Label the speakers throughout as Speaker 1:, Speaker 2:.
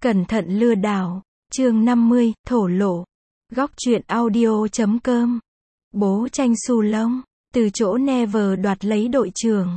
Speaker 1: Cẩn thận lừa đảo. Chương 50, thổ lộ. Góc truyện audio.com. Bố tranh xù lông. Từ chỗ Never đoạt lấy đội trưởng.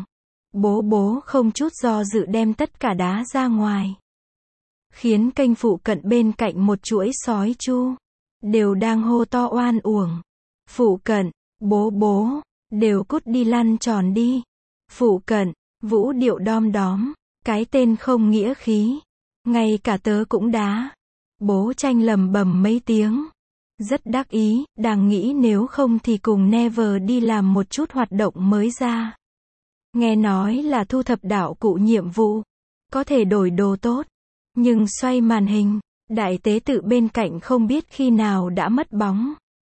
Speaker 1: Bố không chút do dự đem tất cả đá ra ngoài. Khiến kênh phụ cận bên cạnh một chuỗi sói chu. Đều đang hô to oan uổng. Phụ cận, bố, đều cút đi lăn tròn đi. Phụ cận, vũ điệu đom đóm. Cái tên không nghĩa khí. Ngay cả tớ cũng đá. Bố tranh lầm bầm mấy tiếng. Rất đắc ý, đang nghĩ nếu không thì cùng Never đi làm một chút hoạt động mới ra. Nghe nói là thu thập đạo cụ nhiệm vụ. Có thể đổi đồ tốt. Nhưng xoay màn hình, đại tế tự bên cạnh không biết khi nào đã mất bóng.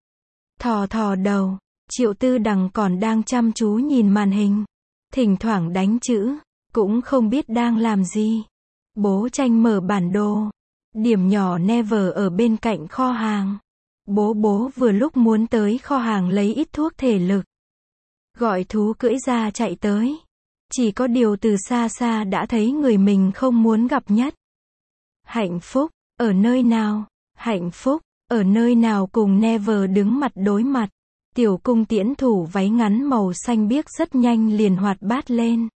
Speaker 1: Thò đầu, Triệu Tư Đằng còn đang chăm chú nhìn màn hình. Thỉnh thoảng đánh chữ, cũng không biết đang làm gì. Bố tranh mở bản đồ. Điểm nhỏ Never ở bên cạnh kho hàng. Bố vừa lúc muốn tới kho hàng lấy ít thuốc thể lực. Gọi thú cưỡi ra chạy tới. Chỉ có điều từ xa xa đã thấy người mình không muốn gặp nhất. Hạnh phúc, ở nơi nào? Hạnh phúc, ở nơi nào cùng Never đứng mặt đối mặt. Tiểu cung tiễn thủ váy ngắn màu xanh biếc rất nhanh liền hoạt bát lên.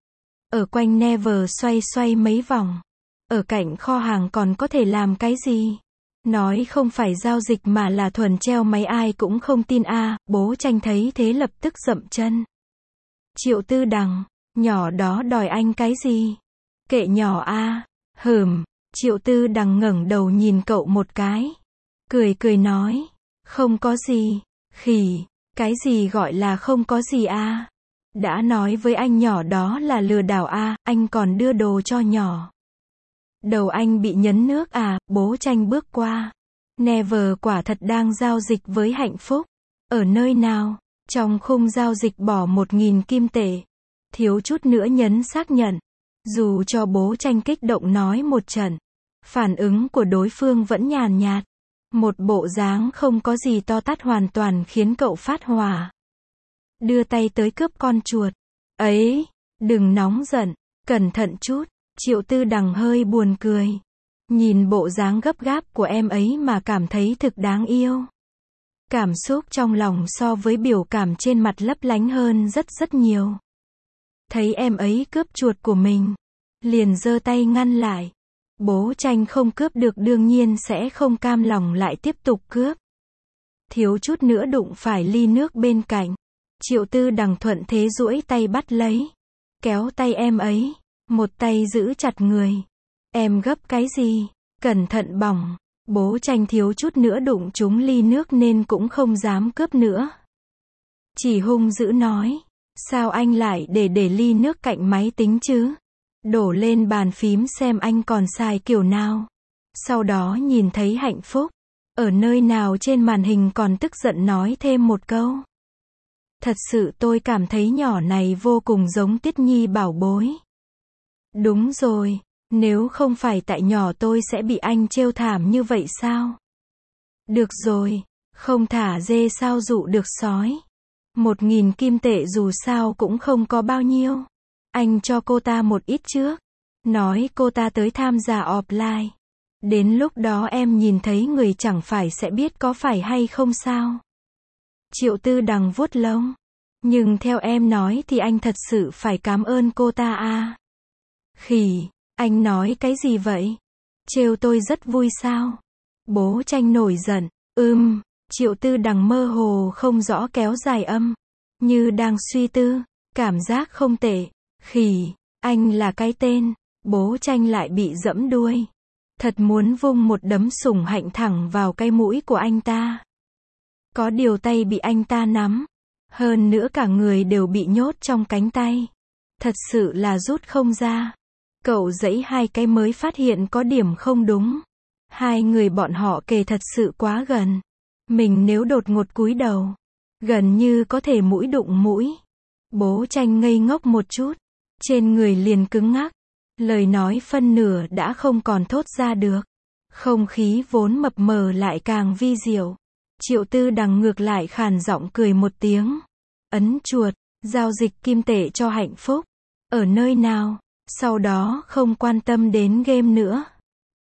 Speaker 1: Ở quanh Never xoay mấy vòng. Ở cạnh kho hàng còn có thể làm cái gì? Nói không phải giao dịch mà là thuần treo máy ai cũng không tin a. Bố tranh thấy thế lập tức dậm chân. Triệu Tư Đằng, nhỏ đó đòi anh cái gì? Kệ nhỏ a. Triệu Tư Đằng ngẩng đầu nhìn cậu một cái. Cười nói. Không có gì. Khỉ, cái gì gọi là không có gì a? Đã nói với anh nhỏ đó là lừa đảo a, anh còn đưa đồ cho nhỏ. Đầu anh bị nhấn nước à? Bố tranh bước qua. Never quả thật đang giao dịch với Hạnh Phúc. Ở nơi nào? Trong khung giao dịch bỏ 1.000 kim tệ. Thiếu chút nữa nhấn xác nhận. Dù cho bố tranh kích động nói một trận. Phản ứng của đối phương vẫn nhàn nhạt. Một bộ dáng không có gì to tát hoàn toàn khiến cậu phát hỏa. Đưa tay tới cướp con chuột. Ấy, đừng nóng giận, cẩn thận chút. Triệu Tư Đằng hơi buồn cười. Nhìn bộ dáng gấp gáp của em ấy mà cảm thấy thực đáng yêu. Cảm xúc trong lòng so với biểu cảm trên mặt lấp lánh hơn rất nhiều. Thấy em ấy cướp chuột của mình, liền giơ tay ngăn lại. Bố tranh không cướp được đương nhiên sẽ không cam lòng lại tiếp tục cướp. Thiếu chút nữa đụng phải ly nước bên cạnh. Triệu Tư Đằng thuận thế duỗi tay bắt lấy. Kéo tay em ấy. Một tay giữ chặt người. Em gấp cái gì? Cẩn thận bỏng. Bố tranh thiếu chút nữa đụng trúng ly nước nên cũng không dám cướp nữa. Chỉ hung dữ nói. Sao anh lại để ly nước cạnh máy tính chứ? Đổ lên bàn phím xem anh còn xài kiểu nào. Sau đó nhìn thấy Hạnh Phúc. Ở nơi nào trên màn hình còn tức giận nói thêm một câu. Thật sự tôi cảm thấy nhỏ này vô cùng giống Tiết Nhi bảo bối. Đúng rồi, nếu không phải tại nhỏ tôi sẽ bị anh trêu thảm như vậy sao? Được rồi, không thả dê sao dụ được sói. 1.000 kim tệ dù sao cũng không có bao nhiêu. Anh cho cô ta một ít trước. Nói cô ta tới tham gia offline. Đến lúc đó em nhìn thấy người chẳng phải sẽ biết có phải hay không sao? Triệu Tư Đằng vuốt lông. Nhưng theo em nói thì anh thật sự phải cảm ơn cô ta à? Khỉ, anh nói cái gì vậy? Trêu tôi rất vui sao? Bố tranh nổi giận. Triệu Tư Đằng mơ hồ không rõ kéo dài âm. Như đang suy tư. Cảm giác không tệ. Khỉ, anh là cái tên. Bố tranh lại bị dẫm đuôi. Thật muốn vung một đấm sủng hạnh thẳng vào cái mũi của anh ta. Có điều tay bị anh ta nắm. Hơn nữa cả người đều bị nhốt trong cánh tay. Thật sự là rút không ra. Cậu giãy 2 cái mới phát hiện có điểm không đúng. Hai người bọn họ kề thật sự quá gần. Mình nếu đột ngột cúi đầu, gần như có thể mũi đụng mũi. Bố tranh ngây ngốc một chút. Trên người liền cứng ngắc. Lời nói phân nửa đã không còn thốt ra được. Không khí vốn mập mờ lại càng vi diệu. Triệu Tư Đằng ngược lại khàn giọng cười một tiếng. Ấn chuột, giao dịch kim tệ cho Hạnh Phúc. Ở nơi nào? Sau đó không quan tâm đến game nữa.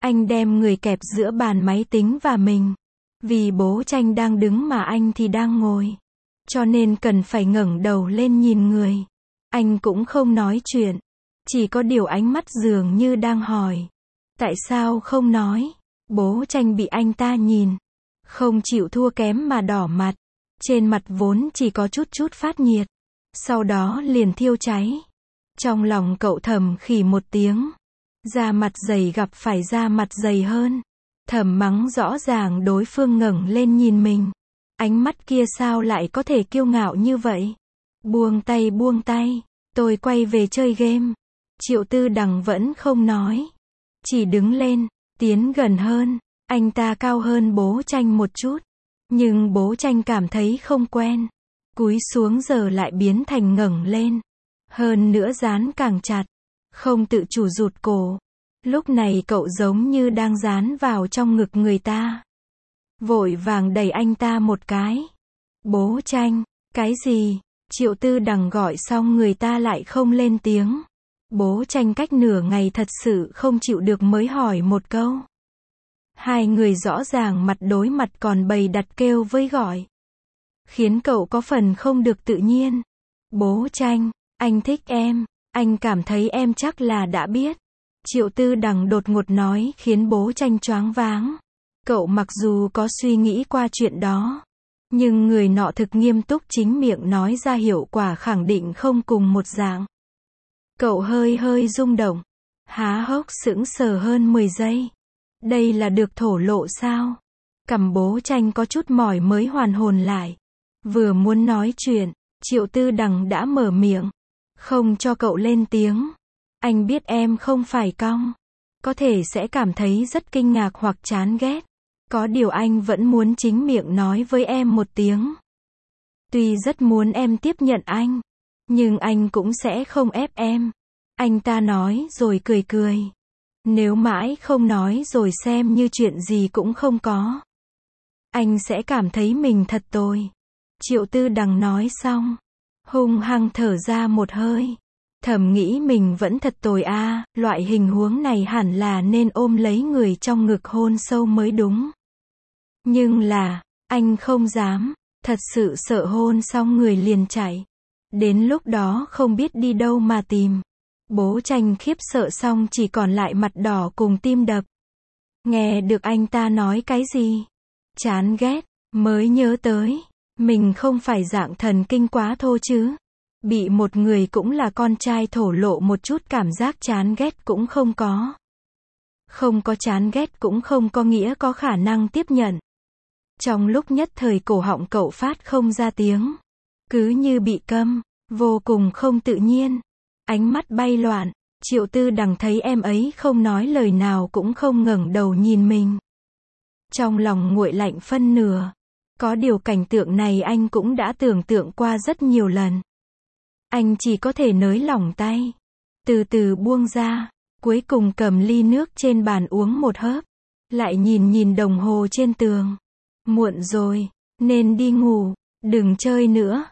Speaker 1: Anh đem người kẹp giữa bàn máy tính và mình. Vì bố Tranh đang đứng mà anh thì đang ngồi. Cho nên cần phải ngẩng đầu lên nhìn người. Anh cũng không nói chuyện. Chỉ có điều ánh mắt dường như đang hỏi. Tại sao không nói? Bố Tranh bị anh ta nhìn. Không chịu thua kém mà đỏ mặt. Trên mặt vốn chỉ có chút phát nhiệt. Sau đó liền thiêu cháy. Trong lòng cậu thầm khỉ một tiếng. Da mặt dày gặp phải da mặt dày hơn. Thầm mắng rõ ràng đối phương ngẩng lên nhìn mình. Ánh mắt kia sao lại có thể kiêu ngạo như vậy? Buông tay, tôi quay về chơi game. Triệu Tư Đằng vẫn không nói. Chỉ đứng lên, tiến gần hơn. Anh ta cao hơn bố Tranh một chút. Nhưng bố Tranh cảm thấy không quen. Cúi xuống giờ lại biến thành ngẩng lên. Hơn nữa dán càng chặt. Không tự chủ rụt cổ. Lúc này cậu giống như đang dán vào trong ngực người ta. Vội vàng đẩy anh ta một cái. Bố Tranh, cái gì? Triệu Tư Đằng gọi xong người ta lại không lên tiếng. Bố Tranh cách nửa ngày thật sự không chịu được mới hỏi một câu. Hai người rõ ràng mặt đối mặt còn bày đặt kêu với gọi. Khiến cậu có phần không được tự nhiên. Bố Tranh, anh thích em, anh cảm thấy em chắc là đã biết. Triệu Tư Đằng đột ngột nói khiến bố Tranh choáng váng. Cậu mặc dù có suy nghĩ qua chuyện đó. Nhưng người nọ thực nghiêm túc chính miệng nói ra hiệu quả khẳng định không cùng một dạng. Cậu hơi rung động. Há hốc sững sờ hơn 10 giây. Đây là được thổ lộ sao? Cằm bố Tranh có chút mỏi mới hoàn hồn lại. Vừa muốn nói chuyện, Triệu Tư Đằng đã mở miệng. Không cho cậu lên tiếng. Anh biết em không phải cong. Có thể sẽ cảm thấy rất kinh ngạc hoặc chán ghét. Có điều anh vẫn muốn chính miệng nói với em một tiếng. Tuy rất muốn em tiếp nhận anh. Nhưng anh cũng sẽ không ép em. Anh ta nói rồi cười. Nếu mãi không nói rồi xem như chuyện gì cũng không có. Anh sẽ cảm thấy mình thật tồi. Triệu Tư Đằng nói xong. Hung hăng thở ra một hơi. Thầm nghĩ mình vẫn thật tồi a, loại hình huống này hẳn là nên ôm lấy người trong ngực hôn sâu mới đúng. Nhưng là, anh không dám, thật sự sợ hôn xong người liền chạy. Đến lúc đó không biết đi đâu mà tìm. Bố Tranh khiếp sợ xong chỉ còn lại mặt đỏ cùng tim đập. Nghe được anh ta nói cái gì? Chán ghét, mới nhớ tới. Mình không phải dạng thần kinh quá thô chứ. Bị một người cũng là con trai thổ lộ một chút cảm giác chán ghét cũng không có. Không có chán ghét cũng không có nghĩa có khả năng tiếp nhận. Trong lúc nhất thời cổ họng cậu phát không ra tiếng. Cứ như bị câm, vô cùng không tự nhiên. Ánh mắt bay loạn, Triệu Tư Đằng thấy em ấy không nói lời nào cũng không ngẩng đầu nhìn mình. Trong lòng nguội lạnh phân nửa. Có điều cảnh tượng này anh cũng đã tưởng tượng qua rất nhiều lần. Anh chỉ có thể nới lỏng tay. Từ từ buông ra. Cuối cùng cầm ly nước trên bàn uống một hớp. Lại nhìn đồng hồ trên tường. Muộn rồi. Nên đi ngủ. Đừng chơi nữa.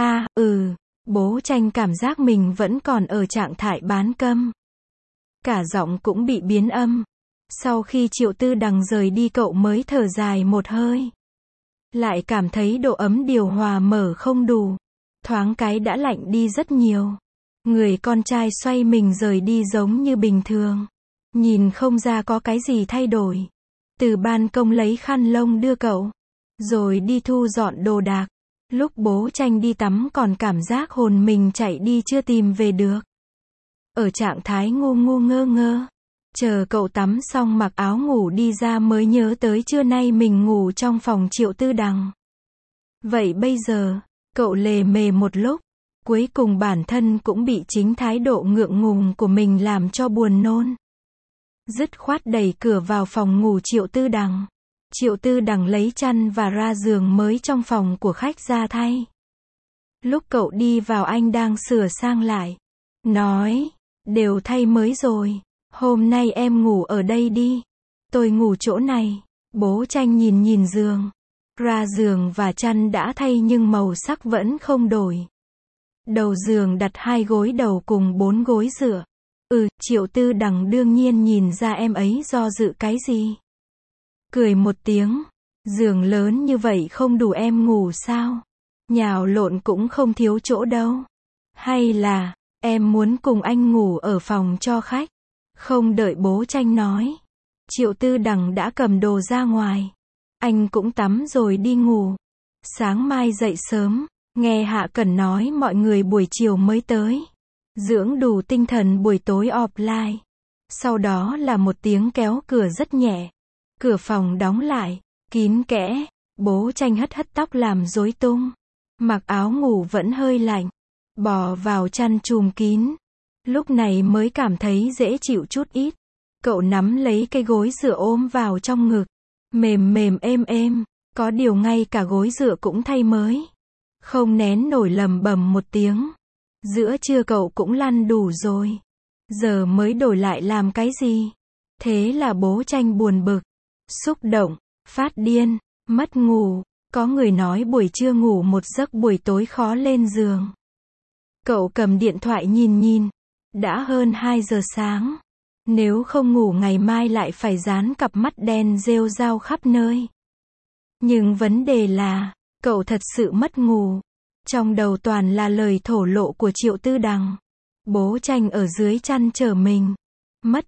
Speaker 1: Bố Tranh cảm giác mình vẫn còn ở trạng thái bán câm. Cả giọng cũng bị biến âm. Sau khi Triệu Tư Đằng rời đi cậu mới thở dài một hơi. Lại cảm thấy độ ấm điều hòa mở không đủ. Thoáng cái đã lạnh đi rất nhiều. Người con trai xoay mình rời đi giống như bình thường. Nhìn không ra có cái gì thay đổi. Từ ban công lấy khăn lông đưa cậu. Rồi đi thu dọn đồ đạc. Lúc bố Tranh đi tắm còn cảm giác hồn mình chạy đi chưa tìm về được. Ở trạng thái ngu ngơ ngơ. Chờ cậu tắm xong mặc áo ngủ đi ra mới nhớ tới trưa nay mình ngủ trong phòng Triệu Tư Đằng. Vậy bây giờ, cậu lề mề một lúc. Cuối cùng bản thân cũng bị chính thái độ ngượng ngùng của mình làm cho buồn nôn. Dứt khoát đẩy cửa vào phòng ngủ Triệu Tư Đằng. Triệu Tư Đằng lấy chăn và ra giường mới trong phòng của khách ra thay. Lúc cậu đi vào anh đang sửa sang lại. Nói, đều thay mới rồi. Hôm nay em ngủ ở đây đi. Tôi ngủ chỗ này. Bố Tranh nhìn giường. Ra giường và chăn đã thay nhưng màu sắc vẫn không đổi. Đầu giường đặt 2 gối đầu cùng 4 gối dựa. Triệu Tư Đằng đương nhiên nhìn ra em ấy do dự cái gì. Cười một tiếng, giường lớn như vậy không đủ em ngủ sao? Nhào lộn cũng không thiếu chỗ đâu. Hay là, em muốn cùng anh ngủ ở phòng cho khách? Không đợi bố Tranh nói, Triệu Tư Đằng đã cầm đồ ra ngoài. Anh cũng tắm rồi đi ngủ. Sáng mai dậy sớm, nghe Hạ Cẩn nói mọi người buổi chiều mới tới. Dưỡng đủ tinh thần buổi tối offline. Sau đó là một tiếng kéo cửa rất nhẹ. Cửa phòng đóng lại, kín kẽ. Bố Tranh hất hất tóc làm rối tung. Mặc áo ngủ vẫn hơi lạnh. Bò vào chăn chùm kín. Lúc này mới cảm thấy dễ chịu chút ít. Cậu nắm lấy cái gối dựa ôm vào trong ngực. Mềm mềm êm êm. Có điều ngay cả gối dựa cũng thay mới. Không nén nổi lầm bầm một tiếng. Giữa trưa cậu cũng lăn đủ rồi. Giờ mới đổi lại làm cái gì? Thế là bố Tranh buồn bực, xúc động, phát điên, mất ngủ. Có người nói buổi trưa ngủ một giấc buổi tối khó lên giường. Cậu cầm điện thoại nhìn. Đã hơn 2 giờ sáng. Nếu không ngủ ngày mai lại phải dán cặp mắt đen rêu rao khắp nơi. Nhưng vấn đề là, cậu thật sự mất ngủ. Trong đầu toàn là lời thổ lộ của Triệu Tư Đằng. Bố Tranh ở dưới chăn chờ mình. Mất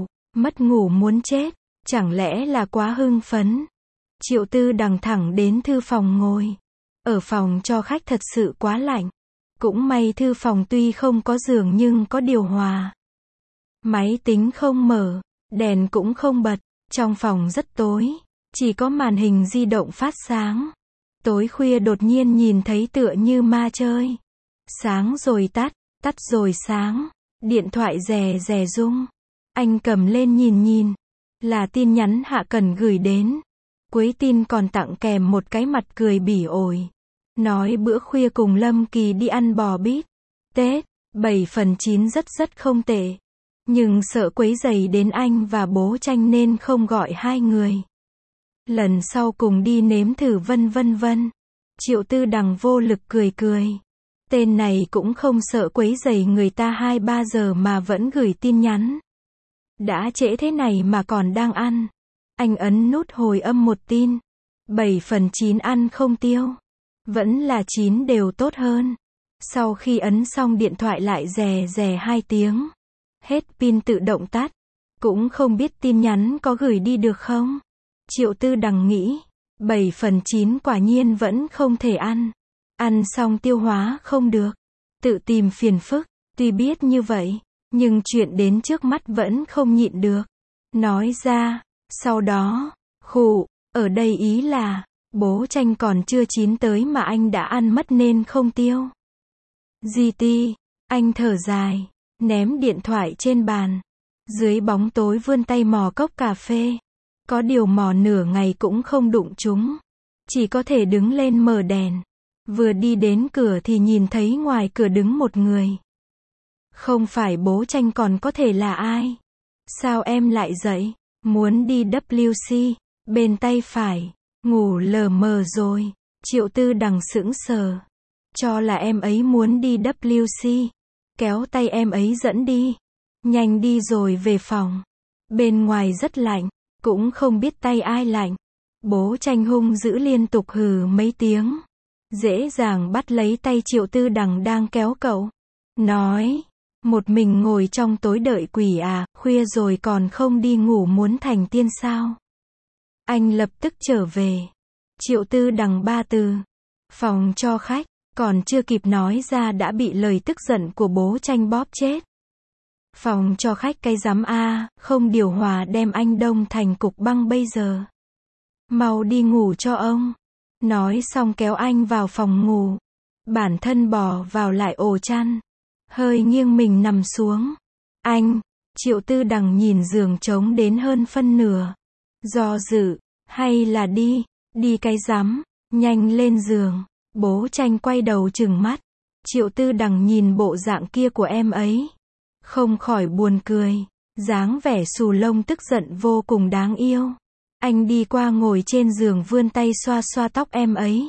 Speaker 1: ngủ muốn chết. Chẳng lẽ là quá hưng phấn? Triệu Tư Đằng thẳng đến thư phòng ngồi. Ở phòng cho khách thật sự quá lạnh. Cũng may thư phòng tuy không có giường nhưng có điều hòa. Máy tính không mở, đèn cũng không bật. Trong phòng rất tối, chỉ có màn hình di động phát sáng. Tối khuya đột nhiên nhìn thấy tựa như ma chơi. Sáng rồi tắt, tắt rồi sáng. Điện thoại rè rè rung. Anh cầm lên nhìn. Là tin nhắn Hạ Cẩn gửi đến. Cuối tin còn tặng kèm một cái mặt cười bỉ ổi. Nói bữa khuya cùng Lâm Kỳ đi ăn bò bít tết. 7/9 rất không tệ. Nhưng sợ quấy rầy đến anh và bố Tranh nên không gọi hai người. Lần sau cùng đi nếm thử vân. Triệu Tư Đằng vô lực cười. Tên này cũng không sợ quấy rầy người ta 2-3 giờ mà vẫn gửi tin nhắn. Đã trễ thế này mà còn đang ăn. Anh ấn nút hồi âm một tin. 7/9 ăn không tiêu. Vẫn là 9 đều tốt hơn. Sau khi ấn xong điện thoại lại rè rè 2 tiếng. Hết pin tự động tắt. Cũng không biết tin nhắn có gửi đi được không? Triệu Tư Đằng nghĩ. 7/9 quả nhiên vẫn không thể ăn. Ăn xong tiêu hóa không được. Tự tìm phiền phức. Tuy biết như vậy, nhưng chuyện đến trước mắt vẫn không nhịn được. Nói ra. Sau đó, ở đây ý là, bố Tranh còn chưa chín tới mà anh đã ăn mất nên không tiêu. GT, anh thở dài, ném điện thoại trên bàn. Dưới bóng tối vươn tay mò cốc cà phê. Có điều mò nửa ngày cũng không đụng chúng. Chỉ có thể đứng lên mở đèn. Vừa đi đến cửa thì nhìn thấy ngoài cửa đứng một người. Không phải bố Tranh còn có thể là ai? Sao em lại dậy? Muốn đi WC, bên tay phải, ngủ lờ mờ rồi. Triệu Tư Đằng sững sờ. Cho là em ấy muốn đi WC. Kéo tay em ấy dẫn đi. Nhanh đi rồi về phòng. Bên ngoài rất lạnh, cũng không biết tay ai lạnh. Bố Tranh hung dữ liên tục hừ mấy tiếng. Dễ dàng bắt lấy tay Triệu Tư Đằng đang kéo cậu. Nói, một mình ngồi trong tối đợi quỷ à, khuya rồi còn không đi ngủ muốn thành tiên sao? Anh lập tức trở về. Triệu Tư Đằng 3 từ. Phòng cho khách, còn chưa kịp nói ra đã bị lời tức giận của bố Tranh bóp chết. Phòng cho khách cái rắm a, không điều hòa đem anh đông thành cục băng bây giờ. Mau đi ngủ cho ông. Nói xong kéo anh vào phòng ngủ. Bản thân bò vào lại ổ chăn. Hơi nghiêng mình nằm xuống. Anh, Triệu Tư Đằng nhìn giường trống đến hơn phân nửa. Do dự, hay là đi cái rắm, nhanh lên giường. Bố Tranh quay đầu trừng mắt. Triệu Tư Đằng nhìn bộ dạng kia của em ấy. Không khỏi buồn cười. Dáng vẻ xù lông tức giận vô cùng đáng yêu. Anh đi qua ngồi trên giường vươn tay xoa xoa tóc em ấy.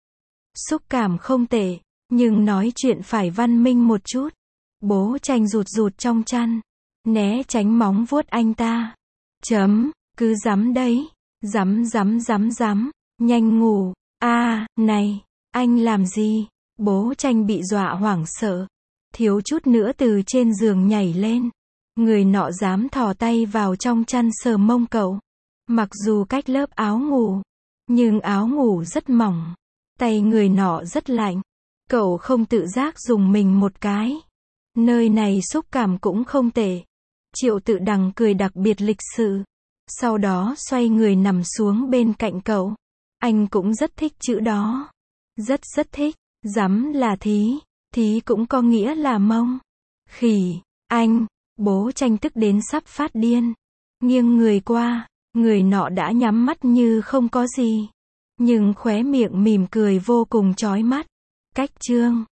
Speaker 1: Xúc cảm không tệ, nhưng nói chuyện phải văn minh một chút. Bố Tranh rụt trong chăn. né tránh móng vuốt anh ta. Cứ dám đấy, dám, nhanh ngủ. Này, anh làm gì? Bố Tranh bị dọa hoảng sợ, thiếu chút nữa từ trên giường nhảy lên. Người nọ dám thò tay vào trong chăn sờ mông cậu. Mặc dù cách lớp áo ngủ, nhưng áo ngủ rất mỏng, tay người nọ rất lạnh. Cậu không tự giác dùng mình một cái. Nơi này xúc cảm cũng không tệ. Triệu Tự Đằng cười đặc biệt lịch sự. Sau đó xoay người nằm xuống bên cạnh cậu. Anh cũng rất thích chữ đó. Rất thích. Dám là thí. Thí cũng có nghĩa là mông. Khỉ. Anh. Bố Tranh tức đến sắp phát điên. Nghiêng người qua. Người nọ đã nhắm mắt như không có gì. Nhưng khóe miệng mỉm cười vô cùng chói mắt. Cách chương